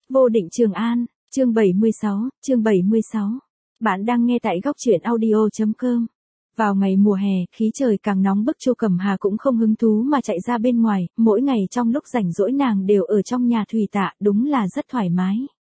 Vô Định Trường An, chương 76. Bạn đang nghe tại góc truyện audio.com. Vào ngày mùa hè, khí trời càng nóng bức, Chu Cẩm Hà cũng không hứng thú mà chạy ra bên ngoài, mỗi ngày trong lúc rảnh rỗi nàng đều ở trong nhà Thủy Tạ, đúng là rất thoải mái.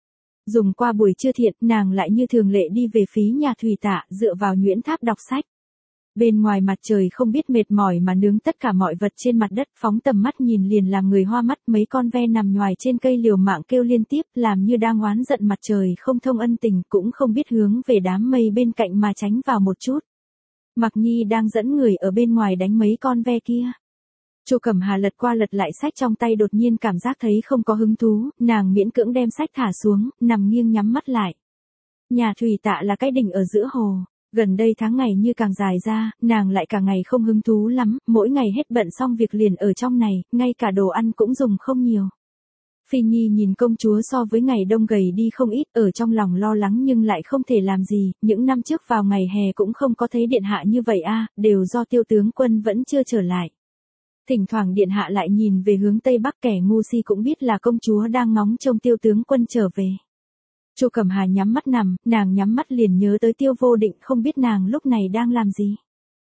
Dùng qua buổi trưa thiện, nàng lại như thường lệ đi về phía nhà Thủy Tạ, dựa vào nhuyễn tháp đọc sách. Bên ngoài mặt trời không biết mệt mỏi mà nướng tất cả mọi vật trên mặt đất, phóng tầm mắt nhìn liền làm người hoa mắt. Mấy con ve nằm nhoài trên cây liều mạng kêu liên tiếp, làm như đang oán giận mặt trời không thông ân tình, cũng không biết hướng về đám mây bên cạnh mà tránh vào một chút. Mặc Nhi đang dẫn người ở bên ngoài đánh mấy con ve kia. Chu Cẩm Hà lật qua lật lại sách trong tay, đột nhiên cảm giác thấy không có hứng thú, nàng miễn cưỡng đem sách thả xuống, nằm nghiêng nhắm mắt lại. Nhà Thủy Tạ là cái đỉnh ở giữa hồ. Gần đây tháng ngày như càng dài ra, nàng lại càng ngày không hứng thú lắm, mỗi ngày hết bận xong việc liền ở trong này, ngay cả đồ ăn cũng dùng không nhiều. Phi Nhi nhìn công chúa so với ngày đông gầy đi không ít, ở trong lòng lo lắng nhưng lại không thể làm gì, những năm trước vào ngày hè cũng không có thấy điện hạ như vậy a, đều do Tiêu tướng quân vẫn chưa trở lại. Thỉnh thoảng điện hạ lại nhìn về hướng tây bắc, kẻ ngu si cũng biết là công chúa đang ngóng trông Tiêu tướng quân trở về. Chu Cẩm Hà nhắm mắt nằm, nàng nhắm mắt liền nhớ tới Tiêu Vô Định, không biết nàng lúc này đang làm gì.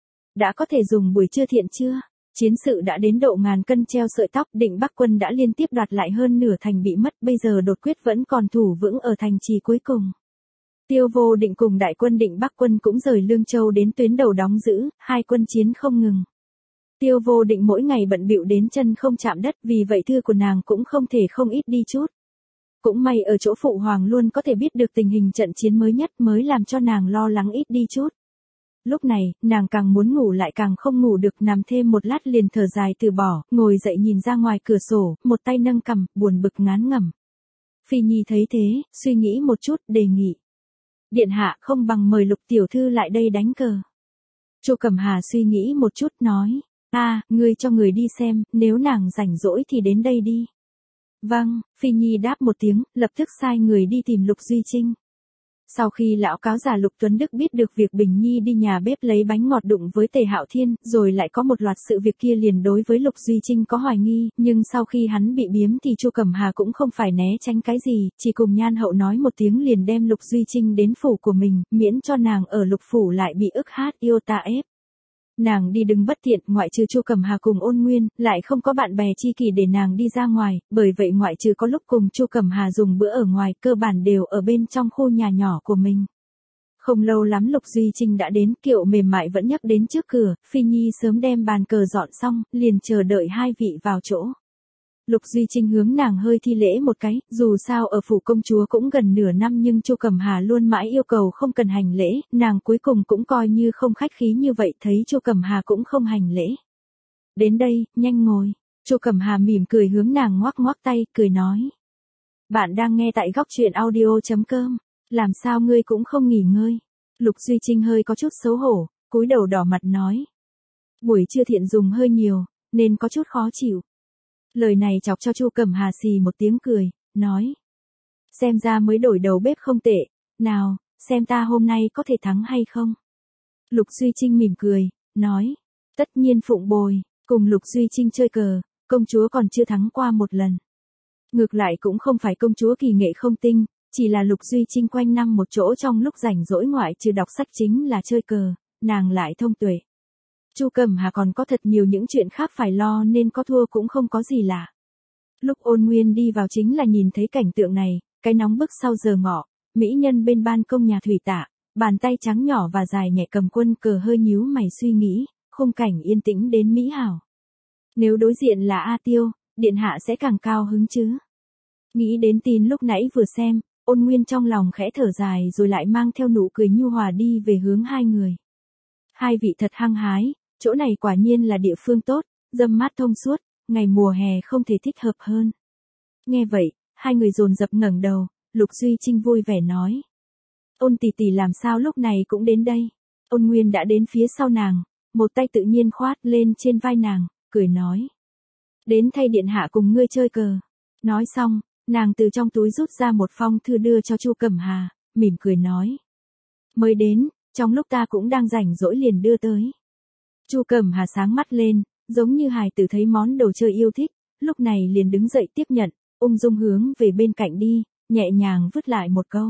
Đã có thể dùng buổi trưa thiện chưa? Chiến sự đã đến độ ngàn cân treo sợi tóc, Định Bắc quân đã liên tiếp đoạt lại hơn nửa thành bị mất, bây giờ đột quyết vẫn còn thủ vững ở thành trì cuối cùng. Tiêu Vô Định cùng đại quân Định Bắc quân cũng rời Lương Châu đến tuyến đầu đóng giữ, hai quân chiến không ngừng. Tiêu Vô Định mỗi ngày bận bịu đến chân không chạm đất, vì vậy thư của nàng cũng không thể không ít đi chút. Cũng may ở chỗ phụ hoàng luôn có thể biết được tình hình trận chiến mới nhất, mới làm cho nàng lo lắng ít đi chút. Lúc này, nàng càng muốn ngủ lại càng không ngủ được, nằm thêm một lát liền thở dài từ bỏ, ngồi dậy nhìn ra ngoài cửa sổ, một tay nâng cằm, buồn bực ngán ngẩm. Phi Nhi thấy thế, suy nghĩ một chút, đề nghị. Điện hạ không bằng mời Lục tiểu thư lại đây đánh cờ. Chu Cẩm Hà suy nghĩ một chút nói, ngươi cho người đi xem, nếu nàng rảnh rỗi thì đến đây đi. Vâng, Phi Nhi đáp một tiếng, lập tức sai người đi tìm Lục Duy Trinh. Sau khi lão cáo già Lục Tuấn Đức biết được việc Bình Nhi đi nhà bếp lấy bánh ngọt đụng với Tề Hạo Thiên, rồi lại có một loạt sự việc kia, liền đối với Lục Duy Trinh có hoài nghi, nhưng sau khi hắn bị biếm thì Chu Cẩm Hà cũng không phải né tránh cái gì, chỉ cùng Nhan Hậu nói một tiếng liền đem Lục Duy Trinh đến phủ của mình, miễn cho nàng ở Lục phủ lại bị ức hát yêu ta ép. Nàng đi đứng bất tiện, ngoại trừ Chu Cẩm Hà cùng Ôn Nguyên, lại không có bạn bè chi kỷ để nàng đi ra ngoài, bởi vậy ngoại trừ có lúc cùng Chu Cẩm Hà dùng bữa ở ngoài, cơ bản đều ở bên trong khu nhà nhỏ của mình. Không lâu lắm Lục Duy Trinh đã đến, kiệu mềm mại vẫn nhắc đến trước cửa, Phi Nhi sớm đem bàn cờ dọn xong, liền chờ đợi hai vị vào chỗ. Lục Duy Trinh hướng nàng hơi thi lễ một cái, dù sao ở phủ công chúa cũng gần nửa năm nhưng Chu Cẩm Hà luôn mãi yêu cầu không cần hành lễ, nàng cuối cùng cũng coi như không khách khí như vậy, thấy Chu Cẩm Hà cũng không hành lễ. Đến đây, nhanh ngồi. Chu Cẩm Hà mỉm cười hướng nàng ngoắc ngoắc tay, cười nói. Bạn đang nghe tại góc truyện audio.com, làm sao ngươi cũng không nghỉ ngơi. Lục Duy Trinh hơi có chút xấu hổ, cúi đầu đỏ mặt nói. Buổi trưa thiện dùng hơi nhiều, nên có chút khó chịu. Lời này chọc cho Chu Cẩm Hà xì một tiếng cười, nói. Xem ra mới đổi đầu bếp không tệ, nào, xem ta hôm nay có thể thắng hay không. Lục Duy Trinh mỉm cười, nói. Tất nhiên phụng bồi, cùng Lục Duy Trinh chơi cờ, công chúa còn chưa thắng qua một lần. Ngược lại cũng không phải công chúa kỳ nghệ không tinh, chỉ là Lục Duy Trinh quanh năm một chỗ, trong lúc rảnh rỗi ngoại trừ đọc sách chính là chơi cờ, nàng lại thông tuệ. Chu Cẩm Hà còn có thật nhiều những chuyện khác phải lo nên có thua cũng không có gì lạ. Lúc Ôn Nguyên đi vào chính là nhìn thấy cảnh tượng này, cái nóng bức sau giờ ngọ, mỹ nhân bên ban công nhà Thủy Tạ, bàn tay trắng nhỏ và dài nhẹ cầm quân cờ, hơi nhíu mày suy nghĩ, khung cảnh yên tĩnh đến mỹ hảo. Nếu đối diện là A Tiêu, điện hạ sẽ càng cao hứng chứ. Nghĩ đến tin lúc nãy vừa xem, Ôn Nguyên trong lòng khẽ thở dài rồi lại mang theo nụ cười nhu hòa đi về hướng hai người. Hai vị thật hăng hái. Chỗ này quả nhiên là địa phương tốt, râm mát thông suốt, ngày mùa hè không thể thích hợp hơn. Nghe vậy, hai người dồn dập ngẩng đầu, Lục Duy Trinh vui vẻ nói. Ôn tỷ tỷ làm sao lúc này cũng đến đây. Ôn Nguyên đã đến phía sau nàng, một tay tự nhiên khoát lên trên vai nàng, cười nói. Đến thay điện hạ cùng ngươi chơi cờ. Nói xong, nàng từ trong túi rút ra một phong thư đưa cho Chu Cẩm Hà, mỉm cười nói. Mới đến, trong lúc ta cũng đang rảnh rỗi liền đưa tới. Chu Cẩm Hà sáng mắt lên, giống như hài tử thấy món đồ chơi yêu thích, lúc này liền đứng dậy tiếp nhận, ung dung hướng về bên cạnh đi, nhẹ nhàng vứt lại một câu.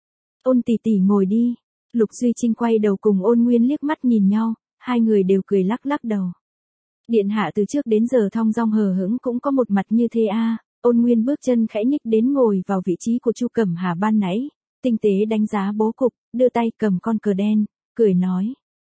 Ôn tỷ tỷ ngồi đi. Lục Duy Trinh quay đầu cùng Ôn Nguyên liếc mắt nhìn nhau, hai người đều cười lắc lắc đầu. Điện hạ từ trước đến giờ thong dong hờ hững cũng có một mặt như thế a. Ôn Nguyên bước chân khẽ nhích đến ngồi vào vị trí của Chu Cẩm Hà ban nãy, tinh tế đánh giá bố cục, đưa tay cầm con cờ đen, cười nói.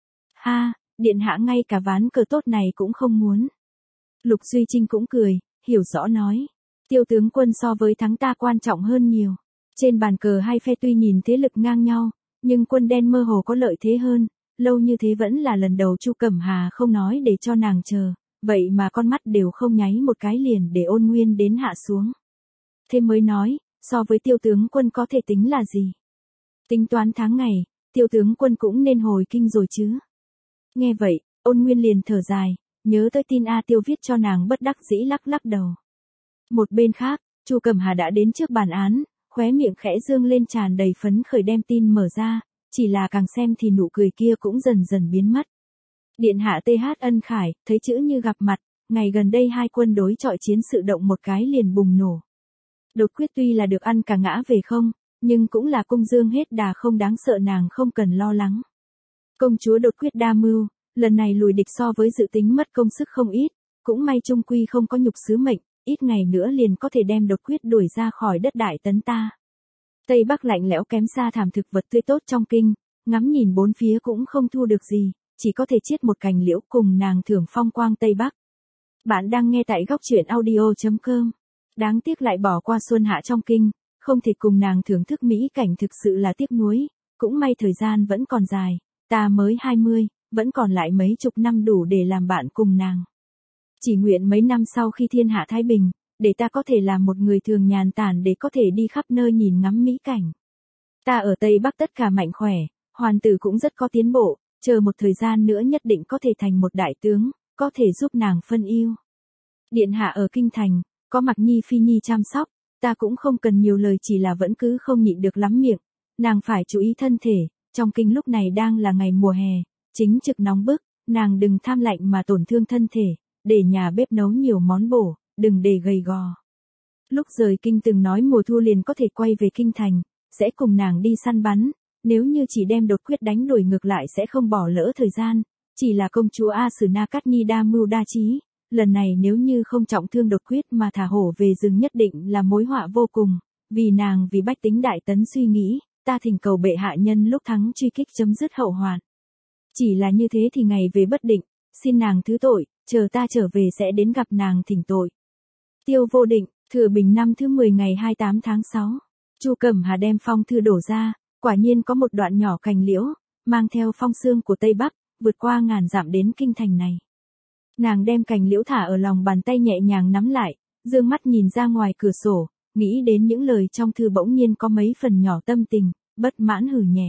Ha, điện hạ ngay cả ván cờ tốt này cũng không muốn. Lục Duy Trinh cũng cười, hiểu rõ nói. Tiêu tướng quân so với thắng ta quan trọng hơn nhiều. Trên bàn cờ hai phe tuy nhìn thế lực ngang nhau, nhưng quân đen mơ hồ có lợi thế hơn. Lâu như thế vẫn là lần đầu Chu Cẩm Hà không nói để cho nàng chờ, vậy mà con mắt đều không nháy một cái liền để Ôn Nguyên đến hạ xuống. Thế mới nói, so với tiêu tướng quân có thể tính là gì? Tính toán tháng ngày, tiêu tướng quân cũng nên hồi kinh rồi chứ. Nghe vậy, Ôn Nguyên liền thở dài, nhớ tới tin A Tiêu viết cho nàng bất đắc dĩ lắc lắc đầu. Một bên khác, Chu Cẩm Hà đã đến trước bàn án, khóe miệng khẽ dương lên tràn đầy phấn khởi đem tin mở ra, chỉ là càng xem thì nụ cười kia cũng dần dần biến mất. Điện hạ TH Ân Khải, thấy chữ như gặp mặt, ngày gần đây hai quân đối chọi chiến sự động một cái liền bùng nổ. Đột quyết tuy là được ăn cả ngã về không, nhưng cũng là công dương hết đà không đáng sợ nàng không cần lo lắng. Công chúa đột quyết đa mưu, lần này lùi địch so với dự tính mất công sức không ít, cũng may trung quy không có nhục sứ mệnh, ít ngày nữa liền có thể đem đột quyết đuổi ra khỏi đất Đại Tấn ta. Tây Bắc lạnh lẽo kém xa thảm thực vật tươi tốt trong kinh, ngắm nhìn bốn phía cũng không thu được gì, chỉ có thể chiết một cành liễu cùng nàng thưởng phong quang Tây Bắc. Bạn đang nghe tại góc truyện audio.com. Đáng tiếc lại bỏ qua xuân hạ trong kinh, không thể cùng nàng thưởng thức mỹ cảnh thực sự là tiếc nuối, cũng may thời gian vẫn còn dài, ta mới 20, vẫn còn lại mấy chục năm đủ để làm bạn cùng nàng. Chỉ nguyện mấy năm sau khi thiên hạ thái bình, để ta có thể làm một người thường nhàn tản để có thể đi khắp nơi nhìn ngắm mỹ cảnh. Ta ở Tây Bắc tất cả mạnh khỏe, hoàn tử cũng rất có tiến bộ, chờ một thời gian nữa nhất định có thể thành một đại tướng, có thể giúp nàng phân ưu. Điện hạ ở kinh thành, có Mặc Nhi Phi Nhi chăm sóc, ta cũng không cần nhiều lời chỉ là vẫn cứ không nhịn được lắm miệng, nàng phải chú ý thân thể, trong kinh lúc này đang là ngày mùa hè, chính trực nóng bức, nàng đừng tham lạnh mà tổn thương thân thể, để nhà bếp nấu nhiều món bổ, đừng để gầy gò. Lúc rời kinh từng nói mùa thu liền có thể quay về kinh thành, sẽ cùng nàng đi săn bắn, nếu như chỉ đem đột quyết đánh đuổi ngược lại sẽ không bỏ lỡ thời gian, chỉ là công chúa A Sử Na Cát Nhi đa mưu đa trí, lần này nếu như không trọng thương đột quyết mà thả hổ về rừng nhất định là mối họa vô cùng, vì nàng vì bách tính Đại Tấn suy nghĩ, ta thỉnh cầu bệ hạ nhân lúc thắng truy kích chấm dứt hậu hoạn. Chỉ là như thế thì ngày về bất định, xin nàng thứ tội, chờ ta trở về sẽ đến gặp nàng thỉnh tội. Tiêu Vô Định, Thừa Bình năm thứ 10 ngày 28 tháng 6. Chu Cẩm Hà đem phong thư đổ ra, quả nhiên có một đoạn nhỏ cành liễu, mang theo phong sương của Tây Bắc, vượt qua ngàn dặm đến kinh thành này. Nàng đem cành liễu thả ở lòng bàn tay nhẹ nhàng nắm lại, dương mắt nhìn ra ngoài cửa sổ, nghĩ đến những lời trong thư bỗng nhiên có mấy phần nhỏ tâm tình, bất mãn hừ nhẹ.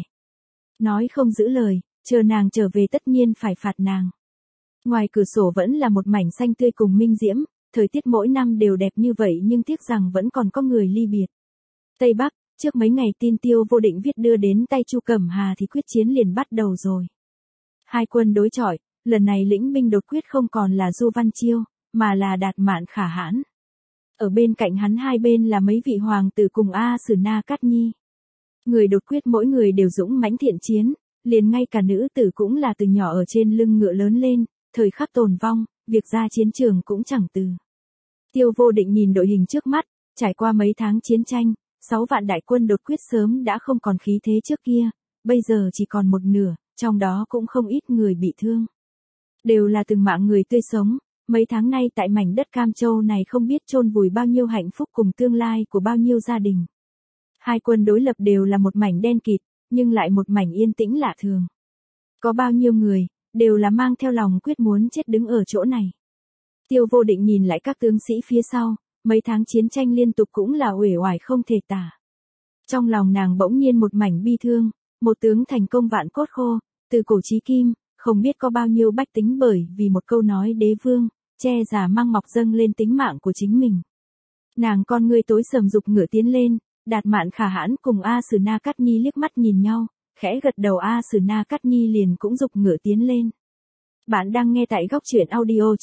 Nói không giữ lời, chờ nàng trở về tất nhiên phải phạt nàng. Ngoài cửa sổ vẫn là một mảnh xanh tươi cùng minh diễm, thời tiết mỗi năm đều đẹp như vậy nhưng tiếc rằng vẫn còn có người ly biệt. Tây Bắc, trước mấy ngày tin Tiêu Vô Định viết đưa đến tay Chu Cẩm Hà thì quyết chiến liền bắt đầu rồi. Hai quân đối chọi, lần này lĩnh binh đột quyết không còn là Du Văn Chiêu, mà là Đạt Mạn Khả Hãn. Ở bên cạnh hắn hai bên là mấy vị hoàng tử cùng A Sử Na Cát Nhi. Người đột quyết mỗi người đều dũng mãnh thiện chiến, liền ngay cả nữ tử cũng là từ nhỏ ở trên lưng ngựa lớn lên, thời khắc tồn vong, việc ra chiến trường cũng chẳng từ. Tiêu Vô Định nhìn đội hình trước mắt, trải qua mấy tháng chiến tranh, 6 vạn đại quân đột quyết sớm đã không còn khí thế trước kia, bây giờ chỉ còn một nửa, trong đó cũng không ít người bị thương. Đều là từng mạng người tươi sống, mấy tháng nay tại mảnh đất Cam Châu này không biết chôn vùi bao nhiêu hạnh phúc cùng tương lai của bao nhiêu gia đình. Hai quân đối lập đều là một mảnh đen kịt, nhưng lại một mảnh yên tĩnh lạ thường. Có bao nhiêu người, đều là mang theo lòng quyết muốn chết đứng ở chỗ này. Tiêu Vô Định nhìn lại các tướng sĩ phía sau, mấy tháng chiến tranh liên tục cũng là uể oải không thể tả. Trong lòng nàng bỗng nhiên một mảnh bi thương, một tướng thành công vạn cốt khô, từ cổ chí kim, không biết có bao nhiêu bách tính bởi vì một câu nói đế vương, che giả mang mọc dâng lên tính mạng của chính mình. Nàng con ngươi tối sầm dục ngựa tiến lên, Đạt Mạn Khả Hãn cùng A Sử Na Cát Nhi liếc mắt nhìn nhau, khẽ gật đầu A Sử Na Cát Nhi liền cũng dục ngựa tiến lên. Bạn đang nghe tại góc truyện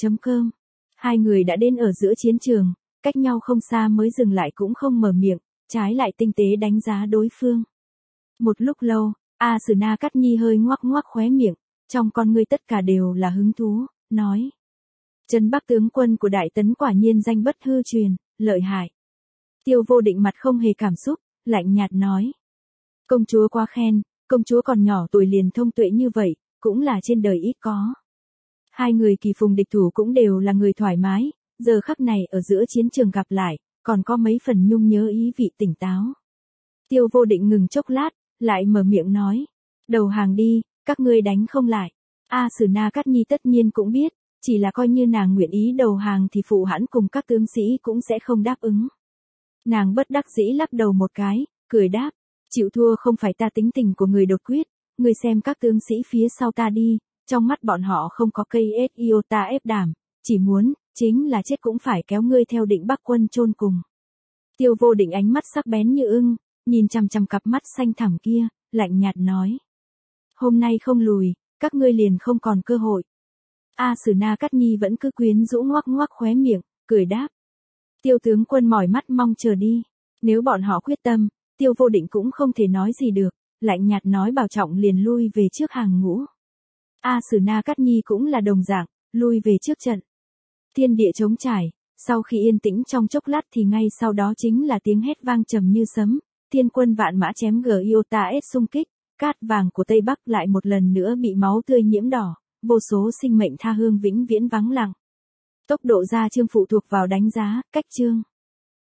audio.com. Hai người đã đến ở giữa chiến trường, cách nhau không xa mới dừng lại cũng không mở miệng, trái lại tinh tế đánh giá đối phương. Một lúc lâu, A Sử Na Cát Nhi hơi ngoắc ngoắc khóe miệng, trong con ngươi tất cả đều là hứng thú, nói. Trấn Bắc tướng quân của Đại Tấn quả nhiên danh bất hư truyền, lợi hại. Tiêu Vô Định mặt không hề cảm xúc, lạnh nhạt nói. Công chúa quá khen, công chúa còn nhỏ tuổi liền thông tuệ như vậy, cũng là trên đời ít có. Hai người kỳ phùng địch thủ cũng đều là người thoải mái, giờ khắc này ở giữa chiến trường gặp lại, còn có mấy phần nhung nhớ ý vị tỉnh táo. Tiêu Vô Định ngừng chốc lát, lại mở miệng nói. Đầu hàng đi, các ngươi đánh không lại. A Sử Na Cát Nhi tất nhiên cũng biết, chỉ là coi như nàng nguyện ý đầu hàng thì phụ hãn cùng các tướng sĩ cũng sẽ không đáp ứng. Nàng bất đắc dĩ lắc đầu một cái, cười đáp. Chịu thua không phải ta tính tình của người đột quyết, người xem các tướng sĩ phía sau ta đi, trong mắt bọn họ không có cây iota ép đảm, chỉ muốn, chính là chết cũng phải kéo ngươi theo Định Bắc quân chôn cùng. Tiêu Vô Định ánh mắt sắc bén như ưng, nhìn chằm chằm cặp mắt xanh thẳm kia, lạnh nhạt nói. Hôm nay không lùi, các ngươi liền không còn cơ hội. A Sử Na Cát Nhi vẫn cứ quyến rũ ngoắc ngoắc khóe miệng, cười đáp. Tiêu tướng quân mỏi mắt mong chờ đi, nếu bọn họ quyết tâm, Tiêu Vô Định cũng không thể nói gì được, lạnh nhạt nói bảo trọng liền lui về trước hàng ngũ. A Sử Na Cát Nhi cũng là đồng dạng, lui về trước trận. Thiên địa trống trải, sau khi yên tĩnh trong chốc lát thì ngay sau đó chính là tiếng hét vang trầm như sấm, thiên quân vạn mã chém Giota S xung kích, cát vàng của Tây Bắc lại một lần nữa bị máu tươi nhiễm đỏ, vô số sinh mệnh tha hương vĩnh viễn vắng lặng. Tốc độ ra chương phụ thuộc vào đánh giá, cách chương.